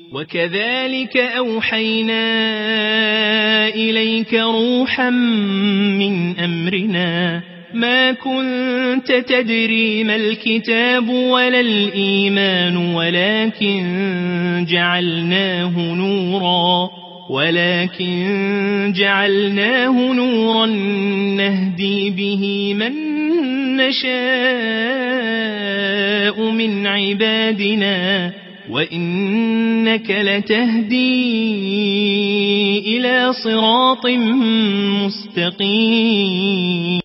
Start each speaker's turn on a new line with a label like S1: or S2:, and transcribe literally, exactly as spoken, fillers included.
S1: وكذلك أوحينا إليك روحا من أمرنا ما كنت تدري ما الكتاب ولا الإيمان ولكن جعلناه نورا ولكن جعلناه نورا نهدي به من نشاء من عبادنا وإنك لتهدي إلى صراط مستقيم.